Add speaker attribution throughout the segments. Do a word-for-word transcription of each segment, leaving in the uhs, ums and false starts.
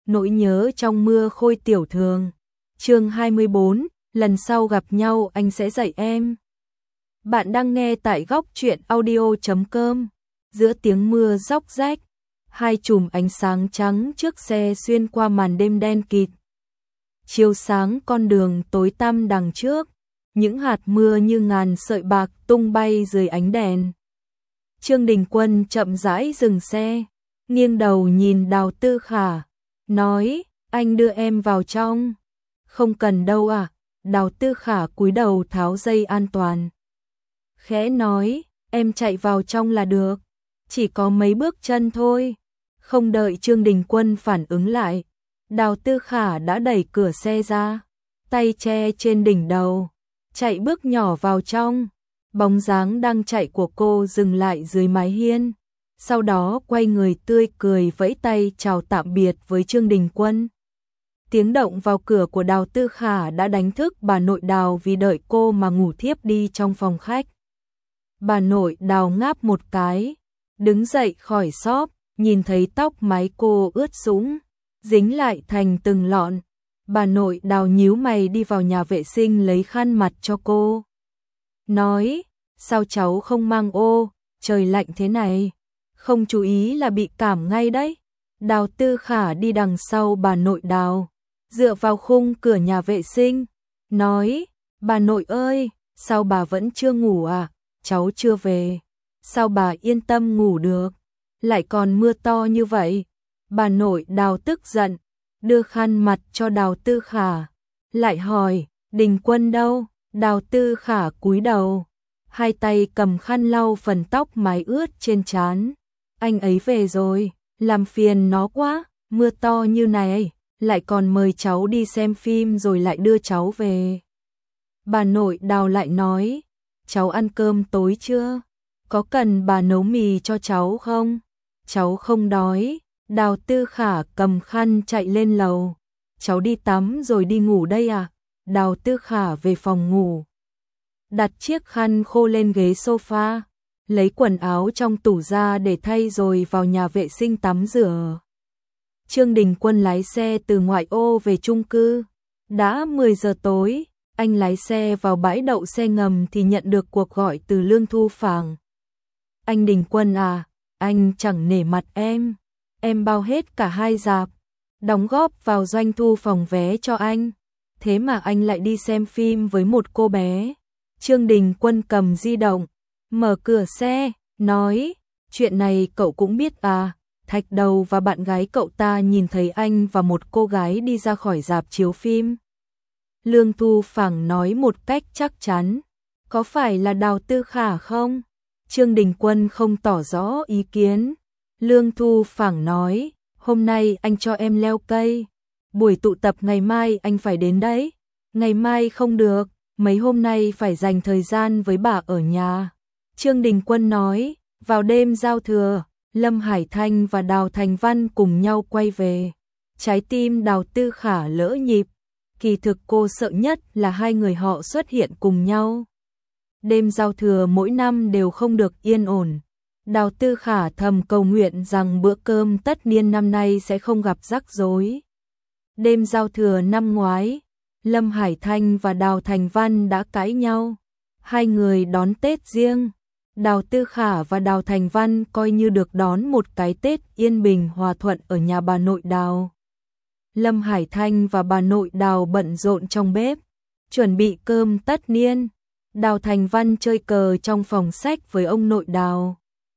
Speaker 1: Nỗi nhớ trong mưa khôi tiểu thường. Chương hai mươi bốn, lần sau gặp nhau anh sẽ dạy em. Bạn đang nghe tại góc truyện audio chấm com. Giữa tiếng mưa róc rách, hai chùm ánh sáng trắng trước xe xuyên qua màn đêm đen kịt, chiếu sáng con đường tối tăm đằng trước. Những hạt mưa như ngàn sợi bạc tung bay dưới ánh đèn. Trương Đình Quân chậm rãi dừng xe, nghiêng đầu nhìn Đào Tư Khả, nói, anh đưa em vào trong. Không cần đâu à. Đào Tư Khả cúi đầu tháo dây an toàn, khẽ nói, em chạy vào trong là được, chỉ có mấy bước chân thôi. Không đợi Trương Đình Quân phản ứng lại, Đào Tư Khả đã đẩy cửa xe ra, tay che trên đỉnh đầu, chạy bước nhỏ vào trong. Bóng dáng đang chạy của cô dừng lại dưới mái hiên, sau đó quay người tươi cười vẫy tay chào tạm biệt với Trương Đình Quân. Tiếng động vào cửa của Đào Tư Khả đã đánh thức bà nội Đào vì đợi cô mà ngủ thiếp đi trong phòng khách. Bà nội Đào ngáp một cái, đứng dậy khỏi xóp, nhìn thấy tóc mái cô ướt sũng, dính lại thành từng lọn. Bà nội Đào nhíu mày đi vào nhà vệ sinh lấy khăn mặt cho cô, nói, sao cháu không mang ô, trời lạnh thế này, không chú ý là bị cảm ngay đấy. Đào Tư Khả đi đằng sau bà nội Đào, dựa vào khung cửa nhà vệ sinh, nói, bà nội ơi, sao bà vẫn chưa ngủ à, cháu chưa về, sao bà yên tâm ngủ được, lại còn mưa to như vậy. Bà nội Đào tức giận, đưa khăn mặt cho Đào Tư Khả, lại hỏi, Đình Quân đâu? Đào Tư Khả cúi đầu, hai tay cầm khăn lau phần tóc mái ướt trên trán. Anh ấy về rồi, làm phiền nó quá, mưa to như này, lại còn mời cháu đi xem phim rồi lại đưa cháu về. Bà nội Đào lại nói, cháu ăn cơm tối chưa? Có cần bà nấu mì cho cháu không? Cháu không đói. Đào Tư Khả cầm khăn chạy lên lầu, cháu đi tắm rồi đi ngủ đây à? Đào Tư Khả về phòng ngủ, đặt chiếc khăn khô lên ghế sofa, lấy quần áo trong tủ ra để thay rồi vào nhà vệ sinh tắm rửa. Trương Đình Quân lái xe từ ngoại ô về chung cư. Đã mười giờ tối, anh lái xe vào bãi đậu xe ngầm thì nhận được cuộc gọi từ Lương Thu Phàng. Anh Đình Quân à, anh chẳng nể mặt em, em bao hết cả hai rạp, đóng góp vào doanh thu phòng vé cho anh, thế mà anh lại đi xem phim với một cô bé. Trương Đình Quân cầm di động, mở cửa xe, nói, chuyện này cậu cũng biết à? Thạch Đầu và bạn gái cậu ta nhìn thấy anh và một cô gái đi ra khỏi rạp chiếu phim. Lương Thu Phàng nói một cách chắc chắn, có phải là Đào Tư Khả không? Trương Đình Quân không tỏ rõ ý kiến. Lương Thu Phàng nói, hôm nay anh cho em leo cây, buổi tụ tập ngày mai anh phải đến đấy. Ngày mai không được, mấy hôm nay phải dành thời gian với bà ở nhà. Trương Đình Quân nói, vào đêm giao thừa, Lâm Hải Thanh và Đào Thành Văn cùng nhau quay về. Trái tim Đào Tư Khả lỡ nhịp, kỳ thực cô sợ nhất là hai người họ xuất hiện cùng nhau. Đêm giao thừa mỗi năm đều không được yên ổn. Đào Tư Khả thầm cầu nguyện rằng bữa cơm tất niên năm nay sẽ không gặp rắc rối. Đêm giao thừa năm ngoái, Lâm Hải Thanh và Đào Thành Văn đã cãi nhau. Hai người đón Tết riêng. Đào Tư Khả và Đào Thành Văn coi như được đón một cái Tết yên bình hòa thuận ở nhà bà nội Đào. Lâm Hải Thanh và bà nội Đào bận rộn trong bếp, chuẩn bị cơm tất niên. Đào Thành Văn chơi cờ trong phòng sách với ông nội Đào.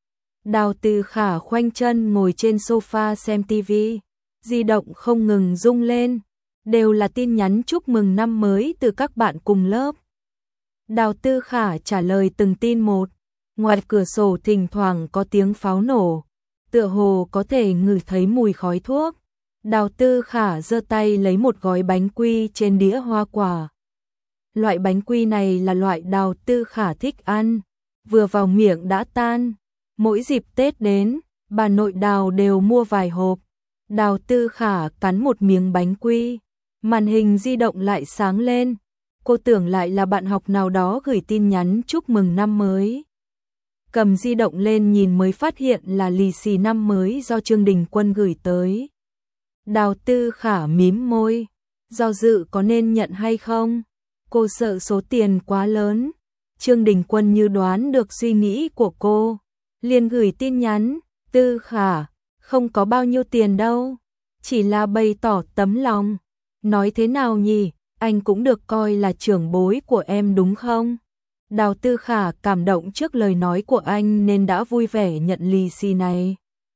Speaker 1: Đào Tư Khả khoanh chân ngồi trên sofa xem tivi, di động không ngừng rung lên, đều là tin nhắn chúc mừng năm mới từ các bạn cùng lớp. Đào Tư Khả trả lời từng tin một, ngoài cửa sổ thỉnh thoảng có tiếng pháo nổ, tựa hồ có thể ngửi thấy mùi khói thuốc. Đào Tư Khả giơ tay lấy một gói bánh quy trên đĩa hoa quả. Loại bánh quy này là loại Đào Tư Khả thích ăn, vừa vào miệng đã tan. Mỗi dịp Tết đến, bà nội Đào đều mua vài hộp. Đào Tư Khả cắn một miếng bánh quy, màn hình di động lại sáng lên. Cô tưởng lại là bạn học nào đó gửi tin nhắn chúc mừng năm mới. Cầm di động lên nhìn mới phát hiện là lì xì năm mới do Trương Đình Quân gửi tới. Đào Tư Khả mím môi, do dự có nên nhận hay không. Cô sợ số tiền quá lớn. Trương Đình Quân như đoán được suy nghĩ của cô, liền gửi tin nhắn, Tư Khả, không có bao nhiêu tiền đâu, chỉ là bày tỏ tấm lòng. Nói thế nào nhỉ, anh cũng được coi là trưởng bối của em đúng không? Đào Tư Khả cảm động trước lời nói của anh nên đã vui vẻ nhận lì xì này.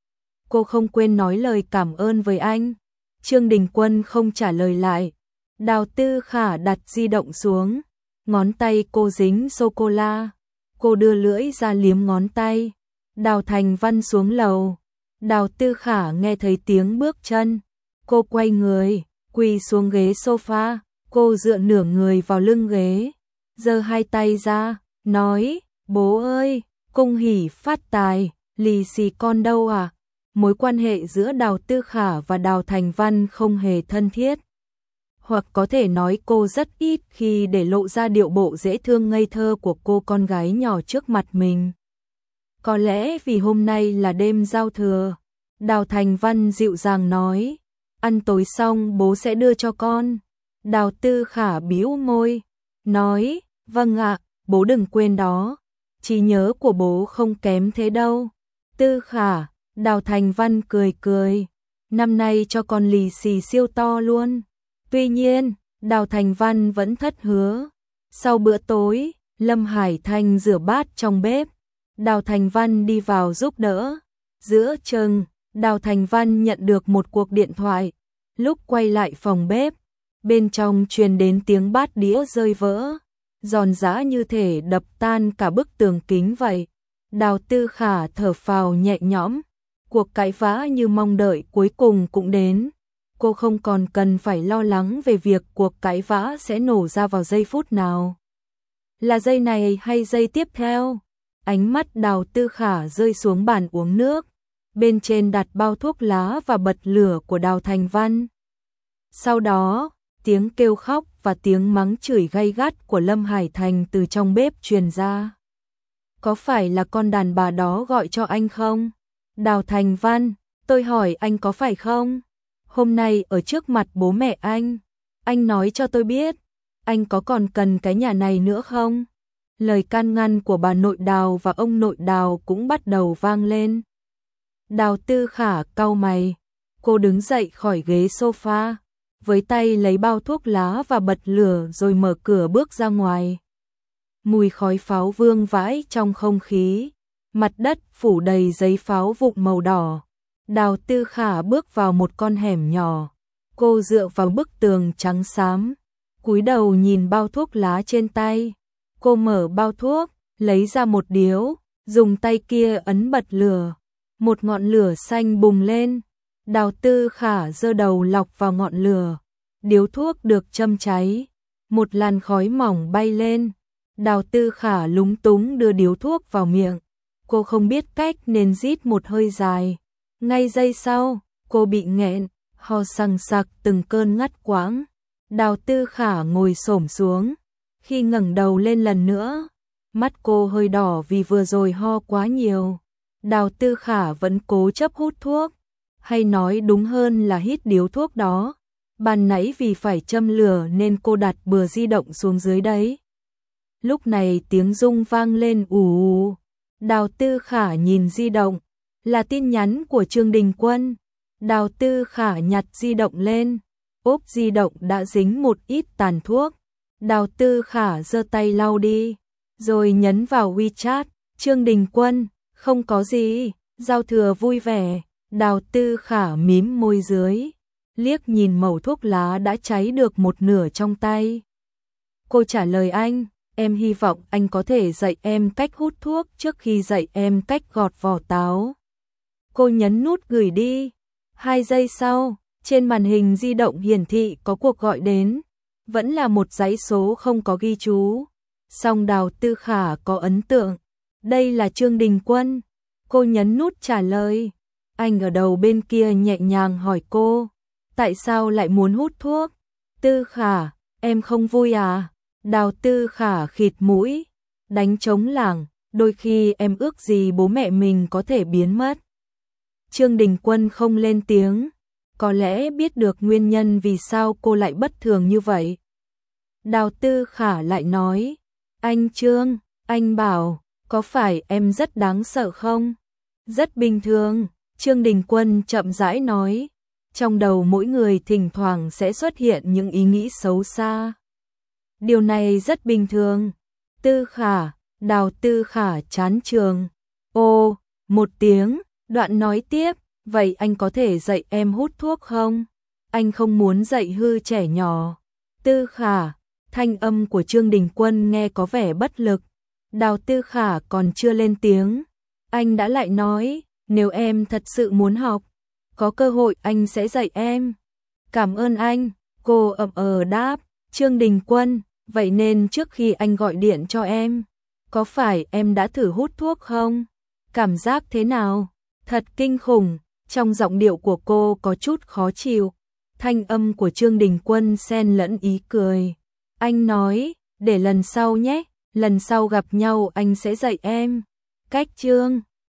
Speaker 1: Cô không quên nói lời cảm ơn với anh. Trương Đình Quân không trả lời lại. Đào Tư Khả đặt di động xuống, ngón tay cô dính sô-cô-la. Cô đưa lưỡi ra liếm ngón tay. Đào Thành Văn xuống lầu. Đào Tư Khả nghe thấy tiếng bước chân. Cô quay người, quỳ xuống ghế sofa. Cô dựa nửa người vào lưng ghế, giơ hai tay ra, nói, bố ơi, cung hỉ phát tài, lì xì con đâu à? Mối quan hệ giữa Đào Tư Khả và Đào Thành Văn không hề thân thiết. Hoặc có thể nói cô rất ít khi để lộ ra điệu bộ dễ thương ngây thơ của cô con gái nhỏ trước mặt mình. Có lẽ vì hôm nay là đêm giao thừa, Đào Thành Văn dịu dàng nói, ăn tối xong bố sẽ đưa cho con. Đào Tư Khả bĩu môi, nói, vâng ạ, bố đừng quên đó, trí nhớ của bố không kém thế đâu. Tư Khả, Đào Thành Văn cười cười, năm nay cho con lì xì siêu to luôn. Tuy nhiên, Đào Thành Văn vẫn thất hứa. Sau bữa tối, Lâm Hải Thanh rửa bát trong bếp, Đào Thành Văn đi vào giúp đỡ. Giữa chừng, Đào Thành Văn nhận được một cuộc điện thoại. Lúc quay lại phòng bếp, bên trong truyền đến tiếng bát đĩa rơi vỡ, giòn giã như thể đập tan cả bức tường kính vậy. Đào Tư Khả thở phào nhẹ nhõm, cuộc cãi vã như mong đợi cuối cùng cũng đến. Cô không còn cần phải lo lắng về việc cuộc cãi vã sẽ nổ ra vào giây phút nào. Là giây này hay giây tiếp theo? Ánh mắt Đào Tư Khả rơi xuống bàn uống nước, bên trên đặt bao thuốc lá và bật lửa của Đào Thành Văn. Sau đó, tiếng kêu khóc và tiếng mắng chửi gay gắt của Lâm Hải Thành từ trong bếp truyền ra. Có phải là con đàn bà đó gọi cho anh không? Đào Thành Văn, tôi hỏi anh có phải không? Hôm nay ở trước mặt bố mẹ anh, anh nói cho tôi biết, anh có còn cần cái nhà này nữa không? Lời can ngăn của bà nội Đào và ông nội Đào cũng bắt đầu vang lên. Đào Tư Khả cau mày, cô đứng dậy khỏi ghế sofa, với tay lấy bao thuốc lá và bật lửa rồi mở cửa bước ra ngoài. Mùi khói pháo vương vãi trong không khí, mặt đất phủ đầy giấy pháo vụn màu đỏ. Đào Tư Khả bước vào một con hẻm nhỏ, cô dựa vào bức tường trắng xám, cúi đầu nhìn bao thuốc lá trên tay. Cô mở bao thuốc, lấy ra một điếu, dùng tay kia ấn bật lửa, một ngọn lửa xanh bùng lên. Đào Tư Khả giơ đầu lọc vào ngọn lửa, điếu thuốc được châm cháy, một làn khói mỏng bay lên. Đào Tư Khả lúng túng đưa điếu thuốc vào miệng, cô không biết cách nên rít một hơi dài. Ngay giây sau, cô bị nghẹn, ho sằng sặc từng cơn ngắt quãng. Đào Tư Khả ngồi xổm xuống, khi ngẩng đầu lên lần nữa, mắt cô hơi đỏ vì vừa rồi ho quá nhiều. Đào Tư Khả vẫn cố chấp hút thuốc, hay nói đúng hơn là hít điếu thuốc đó. Ban nãy vì phải châm lửa nên cô đặt bừa di động xuống dưới đấy. Lúc này tiếng rung vang lên ù ù. Đào Tư Khả nhìn di động, là tin nhắn của Trương Đình Quân. Đào Tư Khả nhặt di động lên, ốp di động đã dính một ít tàn thuốc. Đào Tư Khả giơ tay lau đi, rồi nhấn vào WeChat. Trương Đình Quân, không có gì, giao thừa vui vẻ. Đào Tư Khả mím môi dưới, liếc nhìn mẩu thuốc lá đã cháy được một nửa trong tay. Cô trả lời anh, em hy vọng anh có thể dạy em cách hút thuốc trước khi dạy em cách gọt vỏ táo. Cô nhấn nút gửi đi. Hai giây sau, trên màn hình di động hiển thị có cuộc gọi đến, vẫn là một dãy số không có ghi chú. Song Đào Tư Khả có ấn tượng, đây là Trương Đình Quân. Cô nhấn nút trả lời. Anh ở đầu bên kia nhẹ nhàng hỏi cô, tại sao lại muốn hút thuốc? Tư Khả, em không vui à? Đào Tư Khả khịt mũi, đánh trống lảng, đôi khi em ước gì bố mẹ mình có thể biến mất. Trương Đình Quân không lên tiếng, có lẽ biết được nguyên nhân vì sao cô lại bất thường như vậy. Đào Tư Khả lại nói, anh Trương, anh bảo, có phải em rất đáng sợ không? Rất bình thường, Trương Đình Quân chậm rãi nói, trong đầu mỗi người thỉnh thoảng sẽ xuất hiện những ý nghĩ xấu xa. Điều này rất bình thường. Tư Khả, Đào Tư Khả chán trường. Ô, một tiếng, đoạn nói tiếp, vậy anh có thể dạy em hút thuốc không? Anh không muốn dạy hư trẻ nhỏ. Tư Khả, thanh âm của Trương Đình Quân nghe có vẻ bất lực. Đào Tư Khả còn chưa lên tiếng, anh đã lại nói, nếu em thật sự muốn học, có cơ hội anh sẽ dạy em. Cảm ơn anh, cô ậm ờ đáp. Trương Đình Quân, vậy nên trước khi anh gọi điện cho em, có phải em đã thử hút thuốc không? Cảm giác thế nào? Thật kinh khủng, trong giọng điệu của cô có chút khó chịu. Thanh âm của Trương Đình Quân xen lẫn ý cười. Anh nói, để lần sau nhé, lần sau gặp nhau anh sẽ dạy em. Cách Trương